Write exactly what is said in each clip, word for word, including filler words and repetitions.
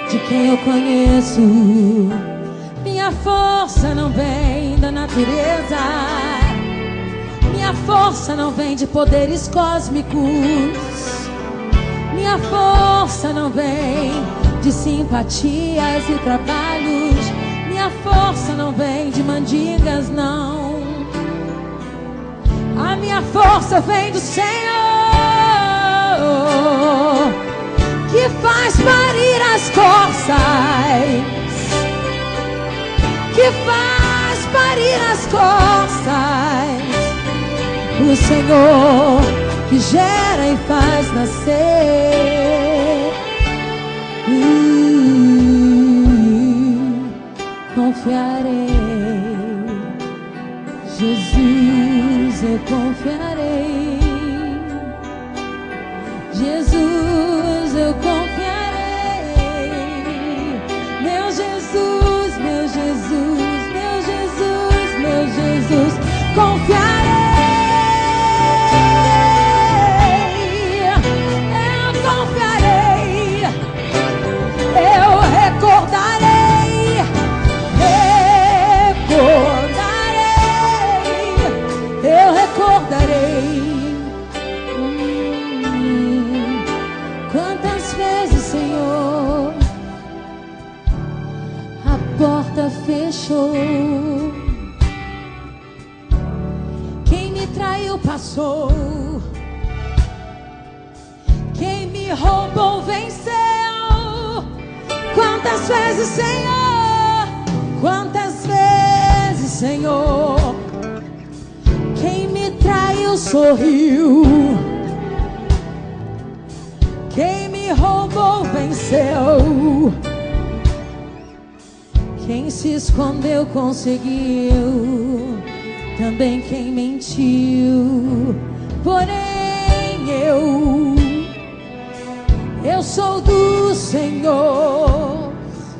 de quem eu conheço. Minha força não vem da natureza, minha força não vem de poderes cósmicos, minha força não vem de simpatias e trabalhos, minha força não vem de mandingas, não. A minha força vem do Senhor, que faz parir as corças, que faz parir as corças. O Senhor que gera e faz nascer. uh, Confiarei, Jesus, eu confiarei. Jesus, eu confiarei. Meu Jesus, meu Jesus, meu Jesus, meu Jesus, confiarei. Eu confiarei. Eu recordarei. Recordarei. Eu recordarei. Quantas vezes, Senhor, a porta fechou, quem me traiu passou, quem me roubou venceu. Quantas vezes, Senhor, quantas vezes, Senhor, quem me traiu sorriu, quem me roubou venceu, quem se escondeu conseguiu, também quem mentiu. Porém eu, eu sou do Senhor,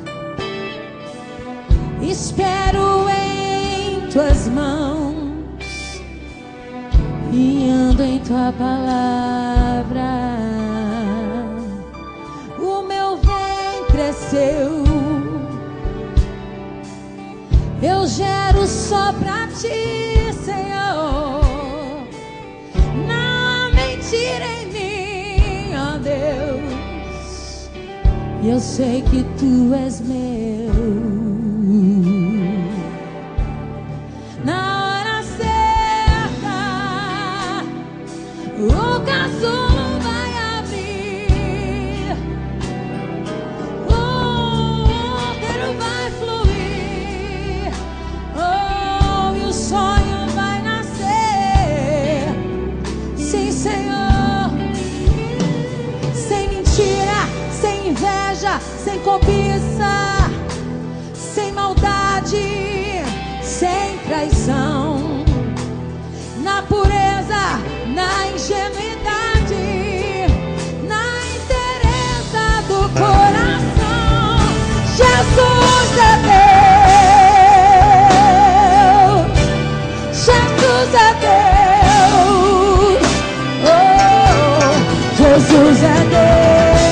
espero em tuas mãos e ando em tua palavra. Eu gero só pra ti, Senhor. Não há mentira em mim, ó Deus. E eu sei que tu és meu. Na hora certa, o casulo sem cobiça, sem maldade, sem traição, na pureza, na ingenuidade, na inteireza do coração. Jesus é Deus, Jesus é Deus, oh, Jesus é Deus.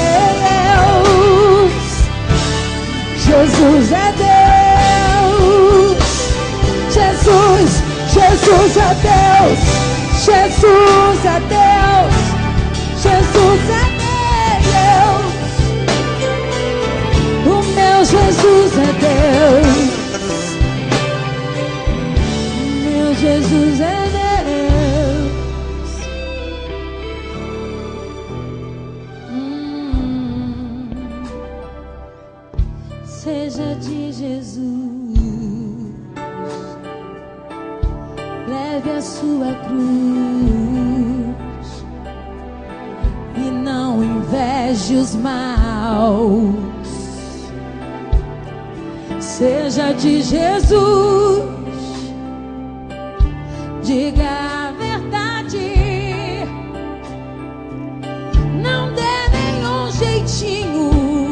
Jesus é Deus, Jesus, Jesus é Deus, Jesus é Deus, Jesus é Deus, o meu Jesus é Deus, meu Jesus é Deus. Seja de Jesus, leve a sua cruz e não inveje os maus. Seja de Jesus, diga a verdade, não dê nenhum jeitinho.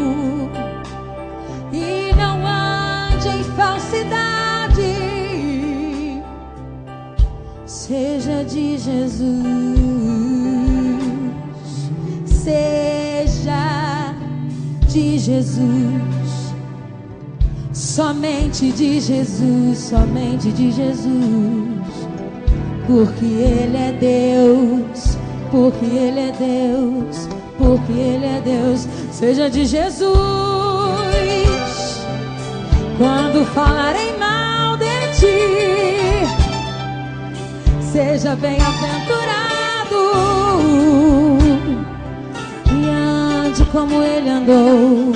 Seja de Jesus, seja de Jesus, somente de Jesus, somente de Jesus, porque Ele é Deus, porque Ele é Deus, porque Ele é Deus. Seja de Jesus quando falarem mal de ti, seja bem-aventurado e ande como Ele andou.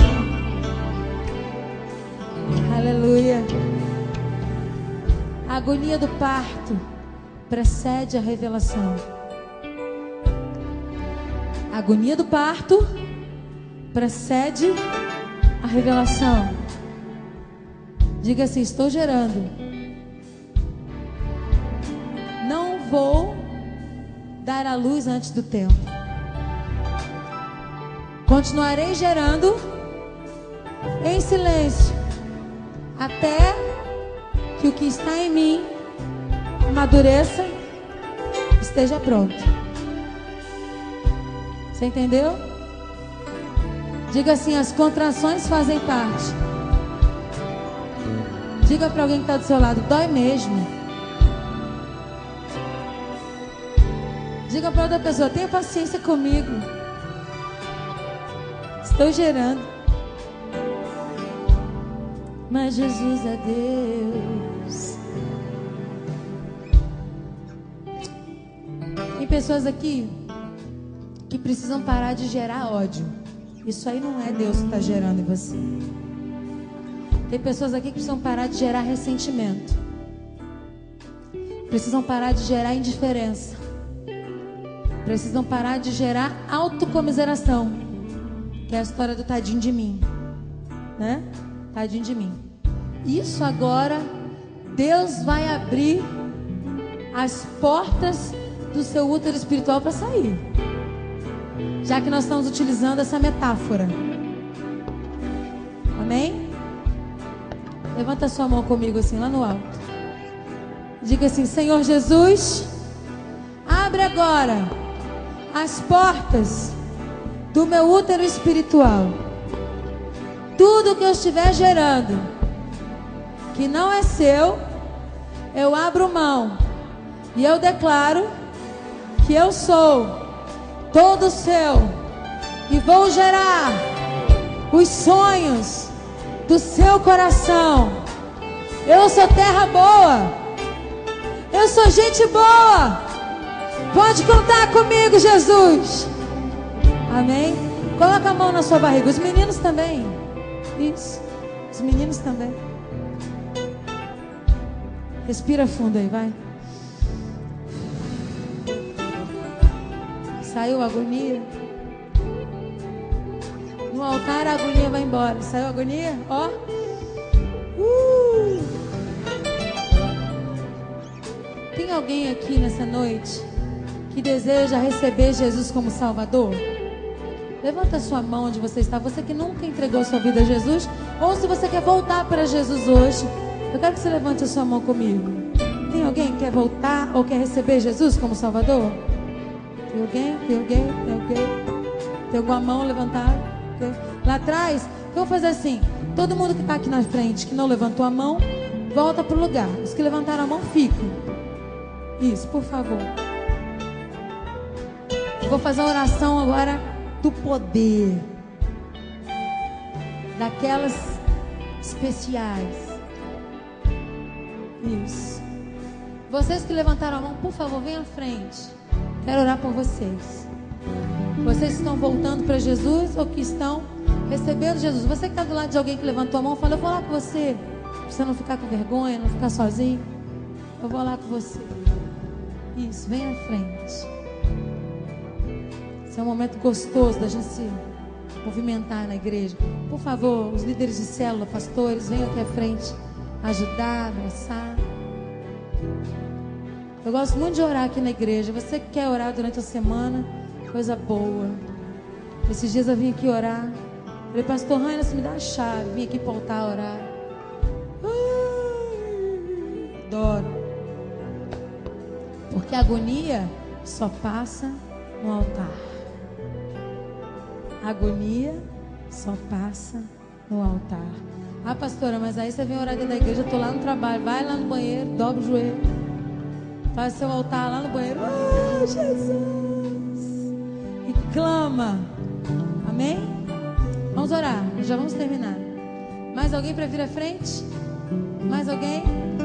Aleluia. A agonia do parto precede a revelação. A agonia do parto precede a revelação. Diga assim: estou gerando. Não vou dar à luz antes do tempo. Continuarei gerando em silêncio até que o que está em mim amadureça, esteja pronto. Você entendeu? Diga assim: as contrações fazem parte. Diga para alguém que está do seu lado: dói mesmo. Diga para outra pessoa: tenha paciência comigo, estou gerando. Mas Jesus é Deus. Tem pessoas aqui que precisam parar de gerar ódio. Isso aí não é Deus que está gerando em você. Tem pessoas aqui que precisam parar de gerar ressentimento. Precisam parar de gerar indiferença. Precisam parar de gerar autocomiseração, que é a história do tadinho de mim, né? Tadinho de mim. Isso agora, Deus vai abrir as portas do seu útero espiritual para sair. Já que nós estamos utilizando essa metáfora. Amém? Levanta a sua mão comigo assim, lá no alto. Diga assim: Senhor Jesus, abre agora as portas do meu útero espiritual. Tudo que eu estiver gerando que não é seu, eu abro mão e eu declaro que eu sou todo seu e vou gerar os sonhos do seu coração. Eu sou terra boa, eu sou gente boa, pode contar comigo, Jesus. Amém? Coloca a mão na sua barriga. Os meninos também. Isso, os meninos também. Respira fundo aí, vai. Saiu a agonia. No altar a agonia vai embora. Saiu a agonia? Ó. Uh. Tem alguém aqui nessa noite que deseja receber Jesus como Salvador? Levanta a sua mão onde você está. Você que nunca entregou sua vida a Jesus, ou se você quer voltar para Jesus hoje, eu quero que você levante a sua mão comigo. Tem alguém que quer voltar ou quer receber Jesus como Salvador? Tem alguém? Tem alguém? Tem alguém? Tem alguma mão levantada? Tem? Lá atrás, eu vou fazer assim: todo mundo que está aqui na frente, que não levantou a mão, volta para o lugar. Os que levantaram a mão, ficam. Isso, por favor. Vou fazer uma oração agora do poder, daquelas especiais. Isso. Vocês que levantaram a mão, por favor, venham à frente. Quero orar por vocês. Vocês que estão voltando para Jesus ou que estão recebendo Jesus. Você que está do lado de alguém que levantou a mão, fala: eu vou lá com você. Pra você não ficar com vergonha, não ficar sozinho. Eu vou lá com você. Isso, vem à frente. Esse é um momento gostoso da gente se movimentar na igreja. Por favor, os líderes de célula, pastores, venham aqui à frente ajudar, abraçar. Eu gosto muito de orar aqui na igreja. Você que quer orar durante a semana, coisa boa. Esses dias eu vim aqui orar. Falei: pastor Rainer, você me dá a chave. Vim aqui para o altar orar. Ai, adoro. Porque a agonia só passa no altar. A agonia só passa no altar. Ah, pastora, mas aí você vem orar dentro da igreja, eu tô lá no trabalho. Vai lá no banheiro, dobra o joelho, faz seu altar lá no banheiro. Oh, Jesus! E clama. Amém? Vamos orar, já vamos terminar. Mais alguém para vir à frente? Mais alguém?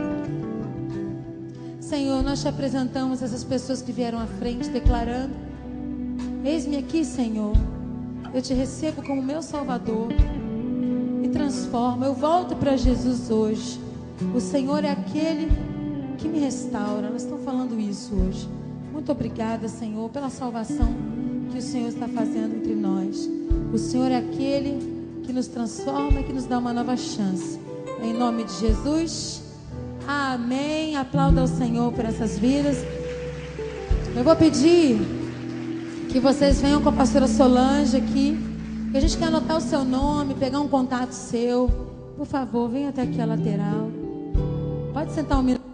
Senhor, nós te apresentamos essas pessoas que vieram à frente declarando: eis-me aqui, Senhor. Eu te recebo como meu Salvador. Me transforma. Eu volto para Jesus hoje. O Senhor é aquele que me restaura. Nós estamos falando isso hoje. Muito obrigada, Senhor, pela salvação que o Senhor está fazendo entre nós. O Senhor é aquele que nos transforma e que nos dá uma nova chance. Em nome de Jesus. Amém. Aplauda ao Senhor por essas vidas. Eu vou pedir que vocês venham com a pastora Solange aqui, que a gente quer anotar o seu nome, pegar um contato seu. Por favor, venha até aqui a lateral. Pode sentar um minuto.